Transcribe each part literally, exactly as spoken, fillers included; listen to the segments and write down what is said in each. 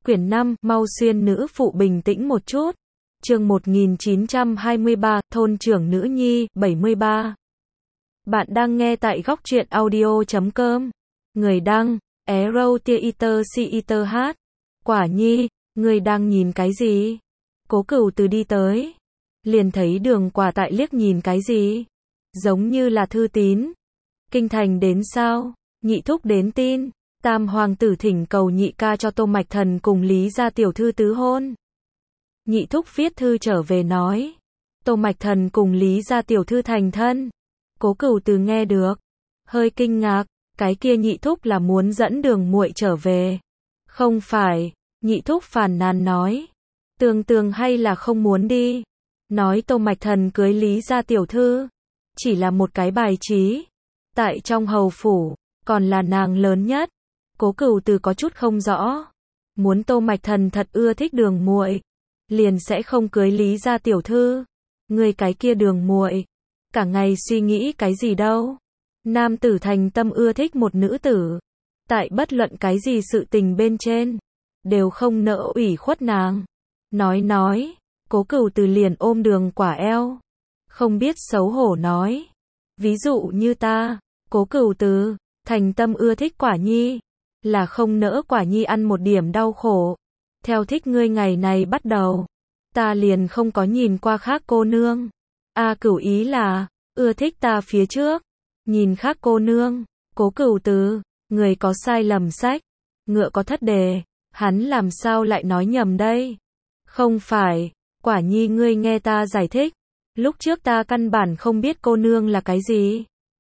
Quyển năm, mau xuyên nữ phụ bình tĩnh một chút. Chương một nghìn chín trăm hai mươi ba, thôn trưởng nữ nhi, bảy mươi ba. Bạn đang nghe tại góc truyện audio chấm com. Người đăng, Arrow Theater Theater H. Quả nhi, người đang nhìn cái gì? Cố Cửu Từ đi tới, liền thấy Đường Quả tại liếc nhìn cái gì? Giống như là thư tín. Kinh thành đến sao? Nhị thúc đến tin. Tam hoàng tử thỉnh cầu nhị ca cho Tô Mạch Thần cùng Lý gia tiểu thư tứ hôn. Nhị thúc viết thư trở về nói, Tô Mạch Thần cùng Lý gia tiểu thư thành thân. Cố Cửu Từ nghe được, hơi kinh ngạc, cái kia nhị thúc là muốn dẫn Đường muội trở về. Không phải, nhị thúc phàn nàn nói, Tường Tường hay là không muốn đi. Nói Tô Mạch Thần cưới Lý gia tiểu thư, chỉ là một cái bài trí. Tại trong hầu phủ, còn là nàng lớn nhất. Cố Cửu Từ có chút không rõ, muốn Tô Mạch Thần thật ưa thích Đường muội, liền sẽ không cưới Lý gia tiểu thư. Người cái kia Đường muội, cả ngày suy nghĩ cái gì đâu? Nam tử thành tâm ưa thích một nữ tử, tại bất luận cái gì sự tình bên trên, đều không nỡ ủy khuất nàng. Nói nói, Cố Cửu Từ liền ôm Đường Quả eo, không biết xấu hổ nói, ví dụ như ta, Cố Cửu Từ, thành tâm ưa thích Quả nhi, là không nỡ Quả nhi ăn một điểm đau khổ. Theo thích ngươi ngày này bắt đầu, ta liền không có nhìn qua khác cô nương. A Cửu ý là, ưa thích ta phía trước, nhìn khác cô nương. Cố Cửu Từ, người có sai lầm sách, ngựa có thất đề, hắn làm sao lại nói nhầm đây? Không phải, Quả nhi ngươi nghe ta giải thích, lúc trước ta căn bản không biết cô nương là cái gì.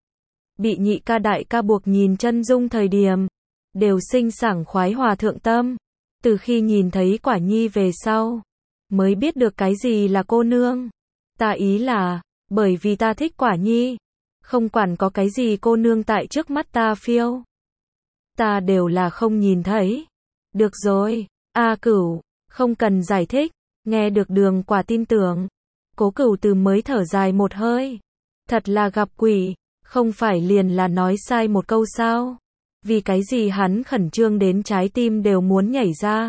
Bị nhị ca đại ca buộc nhìn chân dung thời điểm, đều sinh sảng khoái hòa thượng tâm. Từ khi nhìn thấy Quả nhi về sau, mới biết được cái gì là cô nương. Ta ý là, bởi vì ta thích Quả nhi, không quản có cái gì cô nương tại trước mắt ta phiêu, ta đều là không nhìn thấy. Được rồi, A Cửu, không cần giải thích. Nghe được Đường Quả tin tưởng, Cố Cửu Từ mới thở dài một hơi. Thật là gặp quỷ, không phải liền là nói sai một câu sao? Vì cái gì hắn khẩn trương đến trái tim đều muốn nhảy ra.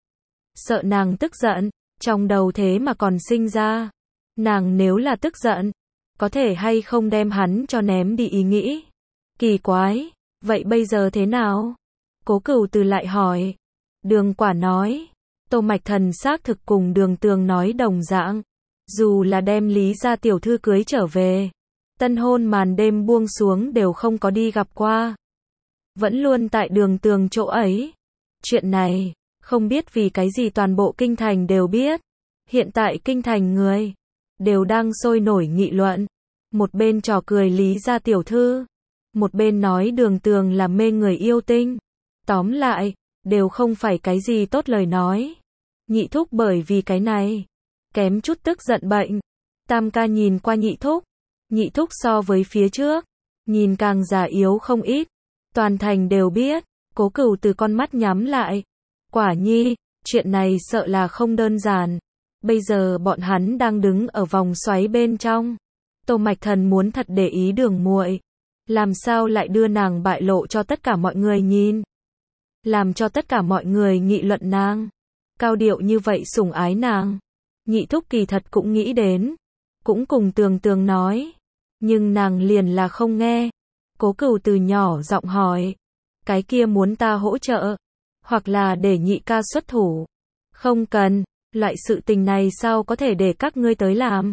Sợ nàng tức giận, trong đầu thế mà còn sinh ra. Nàng nếu là tức giận, có thể hay không đem hắn cho ném đi ý nghĩ. Kỳ quái, vậy bây giờ thế nào? Cố Cửu Từ lại hỏi. Đường Quả nói, Tô Mạch Thần xác thực cùng Đường Tường nói đồng dạng. Dù là đem Lý gia tiểu thư cưới trở về, tân hôn màn đêm buông xuống đều không có đi gặp qua. Vẫn luôn tại Đường Tường chỗ ấy. Chuyện này, không biết vì cái gì toàn bộ kinh thành đều biết. Hiện tại kinh thành người, đều đang sôi nổi nghị luận. Một bên trò cười Lý gia tiểu thư, một bên nói Đường Tường là mê người yêu tinh. Tóm lại, đều không phải cái gì tốt lời nói. Nhị thúc bởi vì cái này, kém chút tức giận bệnh. Tam ca nhìn qua nhị thúc, nhị thúc so với phía trước, nhìn càng già yếu không ít. Toàn thành đều biết. Cố Cửu Từ con mắt nhắm lại. Quả nhi, chuyện này sợ là không đơn giản. Bây giờ bọn hắn đang đứng ở vòng xoáy bên trong. Tô Mạch Thần muốn thật để ý Đường muội, làm sao lại đưa nàng bại lộ cho tất cả mọi người nhìn, làm cho tất cả mọi người nghị luận nàng, cao điệu như vậy sủng ái nàng. Nhị thúc kỳ thật cũng nghĩ đến, cũng cùng Tường Tường nói, nhưng nàng liền là không nghe. Cố Cửu Từ nhỏ giọng hỏi, cái kia muốn ta hỗ trợ, hoặc là để nhị ca xuất thủ? Không cần, loại sự tình này sao có thể để các ngươi tới làm?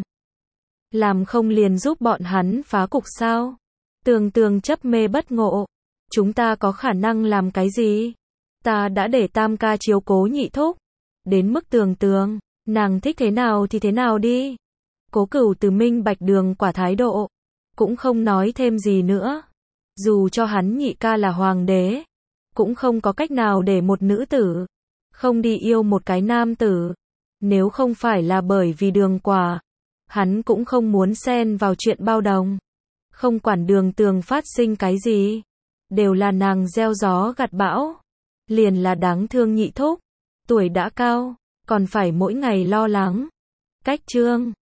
Làm không liền giúp bọn hắn phá cục sao? Tường Tường chấp mê bất ngộ, chúng ta có khả năng làm cái gì? Ta đã để Tam ca chiếu cố nhị thúc, đến mức Tường Tường, nàng thích thế nào thì thế nào đi. Cố Cửu Từ minh bạch Đường Quả thái độ, cũng không nói thêm gì nữa. Dù cho hắn nhị ca là hoàng đế, cũng không có cách nào để một nữ tử không đi yêu một cái nam tử. Nếu không phải là bởi vì Đường Quả, hắn cũng không muốn xen vào chuyện bao đồng. Không quản Đường Tường phát sinh cái gì, đều là nàng gieo gió gặt bão. Liền là đáng thương nhị thúc, tuổi đã cao, còn phải mỗi ngày lo lắng. Cách chương